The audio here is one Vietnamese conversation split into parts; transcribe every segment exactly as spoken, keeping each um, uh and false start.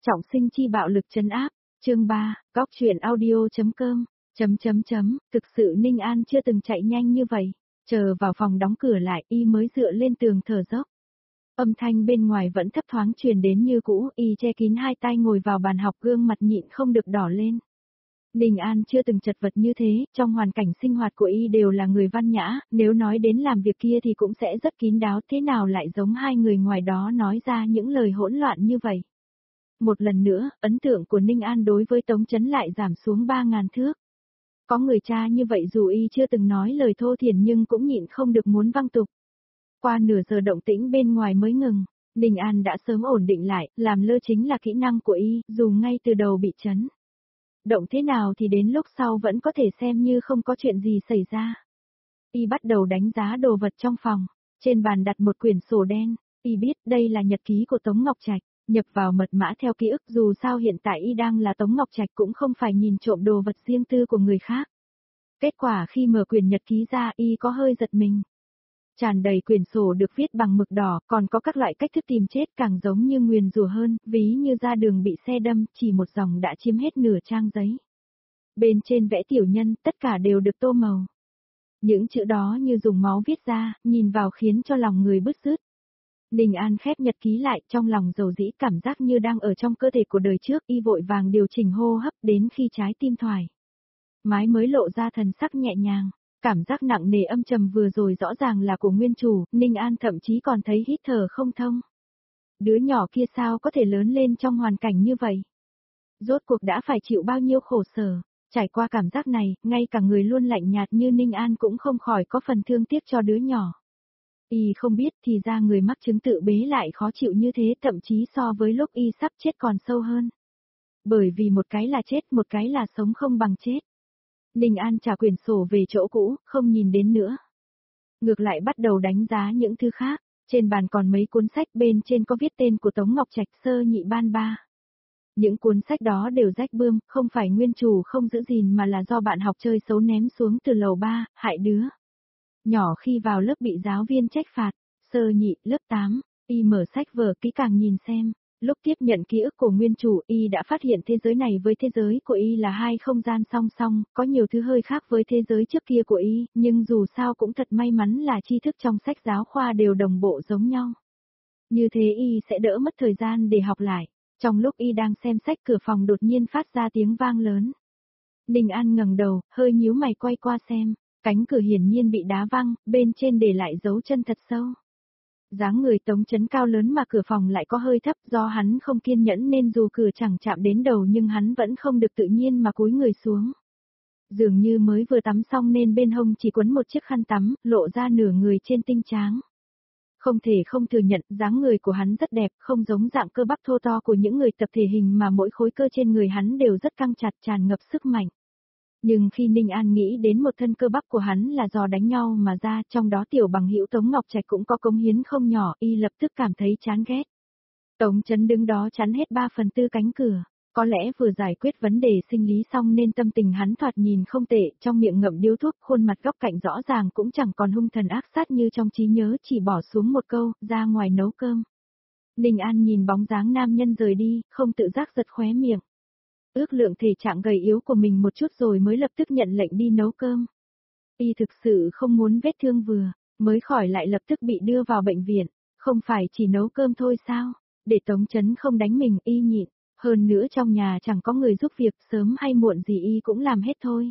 Trọng sinh chi bạo lực trấn áp, chương ba, góc truyện audio.com, chấm chấm chấm, thực sự Ninh An chưa từng chạy nhanh như vậy, chờ vào phòng đóng cửa lại y mới dựa lên tường thở dốc. Âm thanh bên ngoài vẫn thấp thoáng truyền đến như cũ, y che kín hai tay ngồi vào bàn học gương mặt nhịn không được đỏ lên. Ninh An chưa từng chật vật như thế, trong hoàn cảnh sinh hoạt của y đều là người văn nhã, nếu nói đến làm việc kia thì cũng sẽ rất kín đáo, thế nào lại giống hai người ngoài đó nói ra những lời hỗn loạn như vậy. Một lần nữa, ấn tượng của Ninh An đối với Tống Chấn lại giảm xuống ba ngàn thước. Có người cha như vậy dù y chưa từng nói lời thô thiển nhưng cũng nhịn không được muốn văng tục. Qua nửa giờ động tĩnh bên ngoài mới ngừng, Ninh An đã sớm ổn định lại, làm lơ chính là kỹ năng của y, dù ngay từ đầu bị chấn. Động thế nào thì đến lúc sau vẫn có thể xem như không có chuyện gì xảy ra. Y bắt đầu đánh giá đồ vật trong phòng, trên bàn đặt một quyển sổ đen, y biết đây là nhật ký của Tống Ngọc Trạch, nhập vào mật mã theo ký ức dù sao hiện tại y đang là Tống Ngọc Trạch cũng không phải nhìn trộm đồ vật riêng tư của người khác. Kết quả khi mở quyển nhật ký ra y có hơi giật mình. Tràn đầy quyển sổ được viết bằng mực đỏ, còn có các loại cách thức tìm chết càng giống như nguyền rủa hơn, ví như ra đường bị xe đâm, chỉ một dòng đã chiếm hết nửa trang giấy. Bên trên vẽ tiểu nhân, tất cả đều được tô màu. Những chữ đó như dùng máu viết ra, nhìn vào khiến cho lòng người bứt rứt. Ninh An khép nhật ký lại, trong lòng dầu dĩ cảm giác như đang ở trong cơ thể của đời trước, y vội vàng điều chỉnh hô hấp đến khi trái tim thoải mái mới lộ ra thần sắc nhẹ nhàng. Cảm giác nặng nề âm trầm vừa rồi rõ ràng là của nguyên chủ, Ninh An thậm chí còn thấy hít thở không thông. Đứa nhỏ kia sao có thể lớn lên trong hoàn cảnh như vậy? Rốt cuộc đã phải chịu bao nhiêu khổ sở, trải qua cảm giác này, ngay cả người luôn lạnh nhạt như Ninh An cũng không khỏi có phần thương tiếc cho đứa nhỏ. Y không biết thì ra người mắc chứng tự bế lại khó chịu như thế, thậm chí so với lúc y sắp chết còn sâu hơn. Bởi vì một cái là chết, một cái là sống không bằng chết. Ninh An trả quyển sổ về chỗ cũ, không nhìn đến nữa. Ngược lại bắt đầu đánh giá những thứ khác, trên bàn còn mấy cuốn sách bên trên có viết tên của Tống Ngọc Trạch sơ nhị ban ba. Những cuốn sách đó đều rách bươm, không phải nguyên chủ không giữ gìn mà là do bạn học chơi xấu ném xuống từ lầu ba, hại đứa nhỏ khi vào lớp bị giáo viên trách phạt. Sơ nhị, lớp tám, y mở sách vở kỹ càng nhìn xem. Lúc tiếp nhận ký ức của nguyên chủ y đã phát hiện thế giới này với thế giới của y là hai không gian song song, có nhiều thứ hơi khác với thế giới trước kia của y, nhưng dù sao cũng thật may mắn là tri thức trong sách giáo khoa đều đồng bộ giống nhau. Như thế y sẽ đỡ mất thời gian để học lại. Trong lúc y đang xem sách cửa phòng đột nhiên phát ra tiếng vang lớn. Ninh An ngẩng đầu, hơi nhíu mày quay qua xem, cánh cửa hiển nhiên bị đá văng, bên trên để lại dấu chân thật sâu. Dáng người Tống Chấn cao lớn mà cửa phòng lại có hơi thấp, do hắn không kiên nhẫn nên dù cửa chẳng chạm đến đầu nhưng hắn vẫn không được tự nhiên mà cúi người xuống. Dường như mới vừa tắm xong nên bên hông chỉ quấn một chiếc khăn tắm, lộ ra nửa người trên tinh tráng. Không thể không thừa nhận, dáng người của hắn rất đẹp, không giống dạng cơ bắp thô to của những người tập thể hình mà mỗi khối cơ trên người hắn đều rất căng chặt, tràn ngập sức mạnh. Nhưng khi Ninh An nghĩ đến một thân cơ bắp của hắn là do đánh nhau mà ra, trong đó tiểu bằng hữu Tống Ngọc Trạch cũng có cống hiến không nhỏ, y lập tức cảm thấy chán ghét. Tống Chấn đứng đó chắn hết ba phần tư cánh cửa, có lẽ vừa giải quyết vấn đề sinh lý xong nên tâm tình hắn thoạt nhìn không tệ, trong miệng ngậm điếu thuốc, khuôn mặt góc cạnh rõ ràng cũng chẳng còn hung thần ác sát như trong trí nhớ, chỉ bỏ xuống một câu, ra ngoài nấu cơm. Ninh An nhìn bóng dáng nam nhân rời đi, không tự giác giật khóe miệng. Ước lượng thể trạng gầy yếu của mình một chút rồi mới lập tức nhận lệnh đi nấu cơm. Y thực sự không muốn vết thương vừa, mới khỏi lại lập tức bị đưa vào bệnh viện, không phải chỉ nấu cơm thôi sao, để Tống Chấn không đánh mình y nhịn, hơn nữa trong nhà chẳng có người giúp việc, sớm hay muộn gì y cũng làm hết thôi.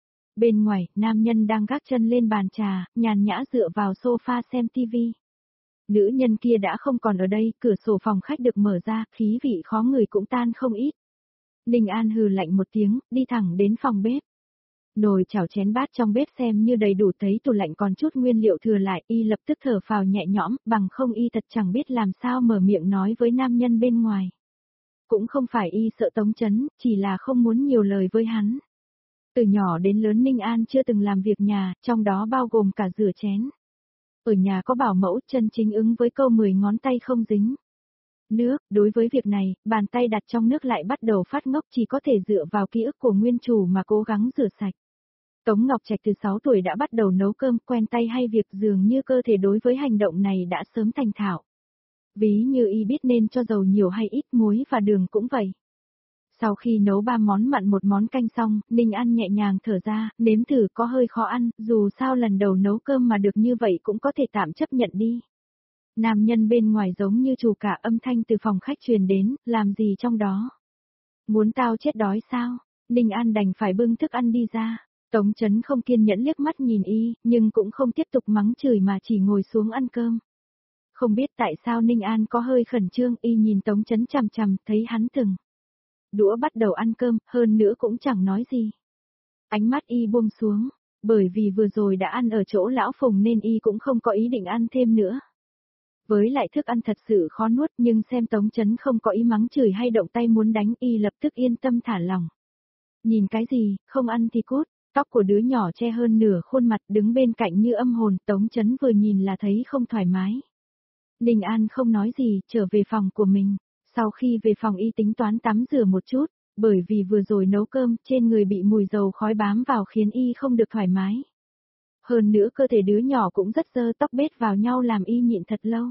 Bên ngoài, nam nhân đang gác chân lên bàn trà, nhàn nhã dựa vào sofa xem tivi. Nữ nhân kia đã không còn ở đây, cửa sổ phòng khách được mở ra, khí vị khó người cũng tan không ít. Ninh An hừ lạnh một tiếng, đi thẳng đến phòng bếp. Nồi chảo chén bát trong bếp xem như đầy đủ, thấy tủ lạnh còn chút nguyên liệu thừa lại, y lập tức thở phào nhẹ nhõm, bằng không y thật chẳng biết làm sao mở miệng nói với nam nhân bên ngoài. Cũng không phải y sợ Tống Chấn, chỉ là không muốn nhiều lời với hắn. Từ nhỏ đến lớn Ninh An chưa từng làm việc nhà, trong đó bao gồm cả rửa chén. Ở nhà có bảo mẫu, chân chính ứng với câu mười ngón tay không dính nước, đối với việc này, bàn tay đặt trong nước lại bắt đầu phát ngốc, chỉ có thể dựa vào ký ức của nguyên chủ mà cố gắng rửa sạch. Tống Ngọc Trạch từ sáu tuổi đã bắt đầu nấu cơm, quen tay hay việc dường như cơ thể đối với hành động này đã sớm thành thạo. Ví như y biết nên cho dầu nhiều hay ít, muối và đường cũng vậy. Sau khi nấu ba món mặn một món canh xong, Ninh An nhẹ nhàng thở ra, nếm thử có hơi khó ăn, dù sao lần đầu nấu cơm mà được như vậy cũng có thể tạm chấp nhận đi. Nam nhân bên ngoài giống như chủ cả, âm thanh từ phòng khách truyền đến, làm gì trong đó? Muốn tao chết đói sao? Ninh An đành phải bưng thức ăn đi ra. Tống Chấn không kiên nhẫn liếc mắt nhìn y, nhưng cũng không tiếp tục mắng chửi mà chỉ ngồi xuống ăn cơm. Không biết tại sao Ninh An có hơi khẩn trương, y nhìn Tống Chấn chằm chằm, thấy hắn từng đũa bắt đầu ăn cơm, hơn nữa cũng chẳng nói gì. Ánh mắt y buông xuống, bởi vì vừa rồi đã ăn ở chỗ lão Phùng nên y cũng không có ý định ăn thêm nữa. Với lại thức ăn thật sự khó nuốt, nhưng xem Tống Chấn không có ý mắng chửi hay động tay muốn đánh, y lập tức yên tâm thả lòng. Nhìn cái gì, không ăn thì cút. Tóc của đứa nhỏ che hơn nửa khuôn mặt, đứng bên cạnh như âm hồn, Tống Chấn vừa nhìn là thấy không thoải mái. Ninh An không nói gì, trở về phòng của mình. Sau khi về phòng y tính toán tắm rửa một chút, bởi vì vừa rồi nấu cơm, trên người bị mùi dầu khói bám vào khiến y không được thoải mái. Hơn nữa cơ thể đứa nhỏ cũng rất dơ, tóc bết vào nhau làm y nhịn thật lâu.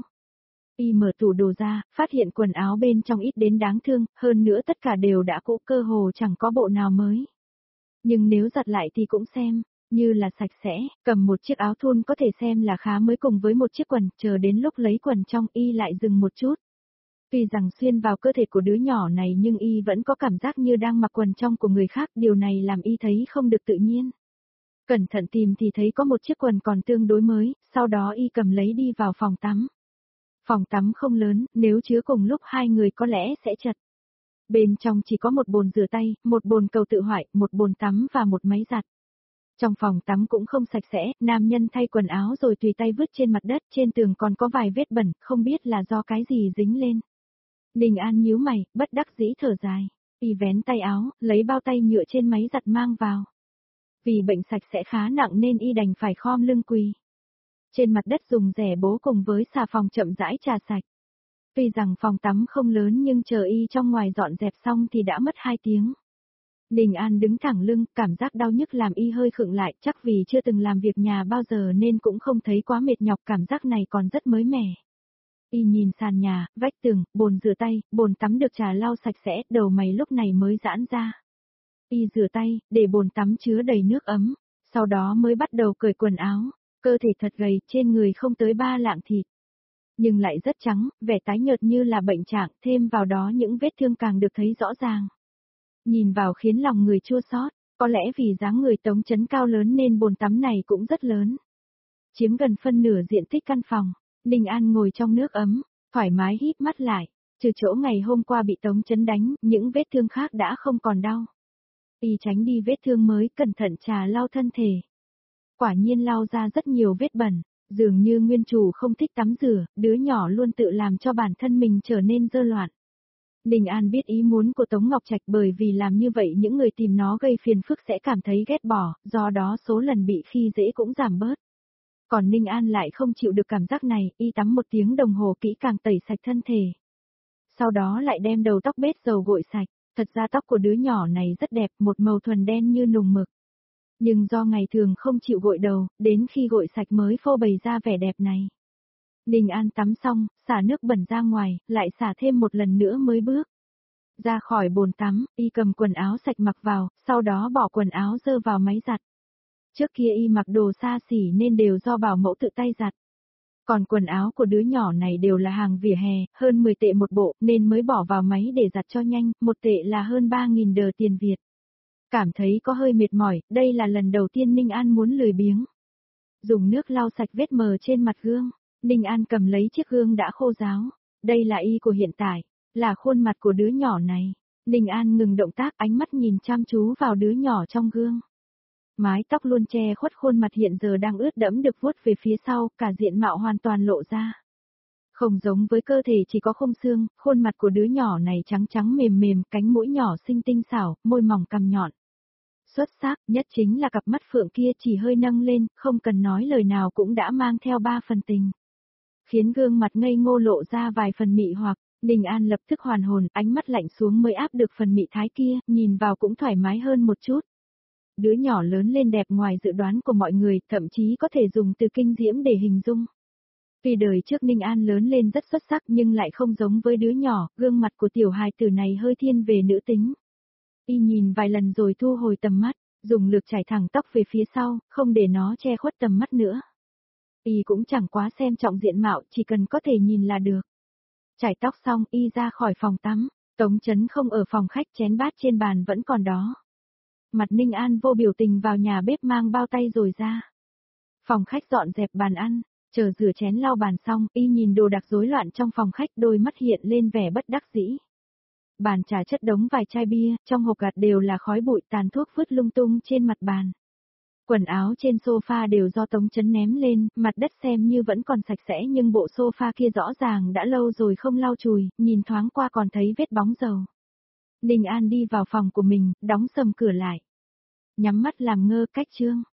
Y mở tủ đồ ra, phát hiện quần áo bên trong ít đến đáng thương, hơn nữa tất cả đều đã cũ, cơ hồ chẳng có bộ nào mới. Nhưng nếu giặt lại thì cũng xem như là sạch sẽ, cầm một chiếc áo thun có thể xem là khá mới cùng với một chiếc quần, chờ đến lúc lấy quần trong y lại dừng một chút. Tuy rằng xuyên vào cơ thể của đứa nhỏ này nhưng y vẫn có cảm giác như đang mặc quần trong của người khác, điều này làm y thấy không được tự nhiên. Cẩn thận tìm thì thấy có một chiếc quần còn tương đối mới, sau đó y cầm lấy đi vào phòng tắm. Phòng tắm không lớn, nếu chứa cùng lúc hai người có lẽ sẽ chật. Bên trong chỉ có một bồn rửa tay, một bồn cầu tự hoại, một bồn tắm và một máy giặt. Trong phòng tắm cũng không sạch sẽ, nam nhân thay quần áo rồi tùy tay vứt trên mặt đất, trên tường còn có vài vết bẩn, không biết là do cái gì dính lên. Ninh An nhíu mày, bất đắc dĩ thở dài. Y vén tay áo, lấy bao tay nhựa trên máy giặt mang vào. Vì bệnh sạch sẽ khá nặng nên y đành phải khom lưng quỳ. Trên mặt đất dùng rẻ bố cùng với xà phòng chậm rãi trà sạch. Tuy rằng phòng tắm không lớn nhưng chờ y trong ngoài dọn dẹp xong thì đã mất hai tiếng. Ninh An đứng thẳng lưng, cảm giác đau nhức làm y hơi khựng lại, chắc vì chưa từng làm việc nhà bao giờ nên cũng không thấy quá mệt nhọc, cảm giác này còn rất mới mẻ. Y nhìn sàn nhà, vách tường, bồn rửa tay, bồn tắm được trà lau sạch sẽ, đầu mày lúc này mới giãn ra. Y rửa tay, để bồn tắm chứa đầy nước ấm, sau đó mới bắt đầu cởi quần áo, cơ thể thật gầy, trên người không tới ba lạng thịt. Nhưng lại rất trắng, vẻ tái nhợt như là bệnh trạng, thêm vào đó những vết thương càng được thấy rõ ràng. Nhìn vào khiến lòng người chua xót, có lẽ vì dáng người Tống Chấn cao lớn nên bồn tắm này cũng rất lớn. Chiếm gần phân nửa diện tích căn phòng, Ninh An ngồi trong nước ấm, thoải mái híp mắt lại, trừ chỗ ngày hôm qua bị Tống Chấn đánh, những vết thương khác đã không còn đau. Y tránh đi vết thương mới, cẩn thận trà lau thân thể. Quả nhiên lau ra rất nhiều vết bẩn. Dường như nguyên chủ không thích tắm rửa, đứa nhỏ luôn tự làm cho bản thân mình trở nên dơ loạn. Ninh An biết ý muốn của Tống Ngọc Trạch, bởi vì làm như vậy những người tìm nó gây phiền phức sẽ cảm thấy ghét bỏ, do đó số lần bị khi dễ cũng giảm bớt. Còn Ninh An lại không chịu được cảm giác này, y tắm một tiếng đồng hồ kỹ càng tẩy sạch thân thể. Sau đó lại đem đầu tóc bết dầu gội sạch, thật ra tóc của đứa nhỏ này rất đẹp, một màu thuần đen như nùng mực. Nhưng do ngày thường không chịu gội đầu, đến khi gội sạch mới phô bày ra vẻ đẹp này. Ninh An tắm xong, xả nước bẩn ra ngoài, lại xả thêm một lần nữa mới bước ra khỏi bồn tắm, y cầm quần áo sạch mặc vào, sau đó bỏ quần áo dơ vào máy giặt. Trước kia y mặc đồ xa xỉ nên đều do bảo mẫu tự tay giặt. Còn quần áo của đứa nhỏ này đều là hàng vỉa hè, hơn mười tệ một bộ nên mới bỏ vào máy để giặt cho nhanh, một tệ là hơn ba nghìn đờ tiền Việt. Cảm thấy có hơi mệt mỏi, đây là lần đầu tiên Ninh An muốn lười biếng. Dùng nước lau sạch vết mờ trên mặt gương, Ninh An cầm lấy chiếc gương đã khô ráo. Đây là y của hiện tại, là khuôn mặt của đứa nhỏ này. Ninh An ngừng động tác, ánh mắt nhìn chăm chú vào đứa nhỏ trong gương. Mái tóc luôn che khuất khuôn mặt hiện giờ đang ướt đẫm được vuốt về phía sau, cả diện mạo hoàn toàn lộ ra. Không giống với cơ thể chỉ có khung xương, khuôn mặt của đứa nhỏ này trắng trắng mềm mềm, cánh mũi nhỏ xinh tinh xảo, môi mỏng cằm nhọn. Xuất sắc nhất chính là cặp mắt phượng kia chỉ hơi nâng lên, không cần nói lời nào cũng đã mang theo ba phần tình. Khiến gương mặt ngây ngô lộ ra vài phần mị hoặc, Ninh An lập tức hoàn hồn, ánh mắt lạnh xuống mới áp được phần mị thái kia, nhìn vào cũng thoải mái hơn một chút. Đứa nhỏ lớn lên đẹp ngoài dự đoán của mọi người, thậm chí có thể dùng từ kinh diễm để hình dung. Tuy đời trước Ninh An lớn lên rất xuất sắc nhưng lại không giống với đứa nhỏ, gương mặt của tiểu hài tử này hơi thiên về nữ tính. Y nhìn vài lần rồi thu hồi tầm mắt, dùng lược chải thẳng tóc về phía sau, không để nó che khuất tầm mắt nữa. Y cũng chẳng quá xem trọng diện mạo, chỉ cần có thể nhìn là được. Chải tóc xong, Y ra khỏi phòng tắm, Tống Chấn không ở phòng khách, chén bát trên bàn vẫn còn đó. Mặt Ninh An vô biểu tình vào nhà bếp mang bao tay rồi ra. Phòng khách dọn dẹp bàn ăn, chờ rửa chén lau bàn xong, Y nhìn đồ đạc rối loạn trong phòng khách, đôi mắt hiện lên vẻ bất đắc dĩ. Bàn trà chất đống vài chai bia, trong hộp gạt đều là khói bụi, tàn thuốc vứt lung tung trên mặt bàn. Quần áo trên sofa đều do Tống Chấn ném lên, mặt đất xem như vẫn còn sạch sẽ nhưng bộ sofa kia rõ ràng đã lâu rồi không lau chùi, nhìn thoáng qua còn thấy vết bóng dầu. Ninh An đi vào phòng của mình, đóng sầm cửa lại. Nhắm mắt làm ngơ cách chương.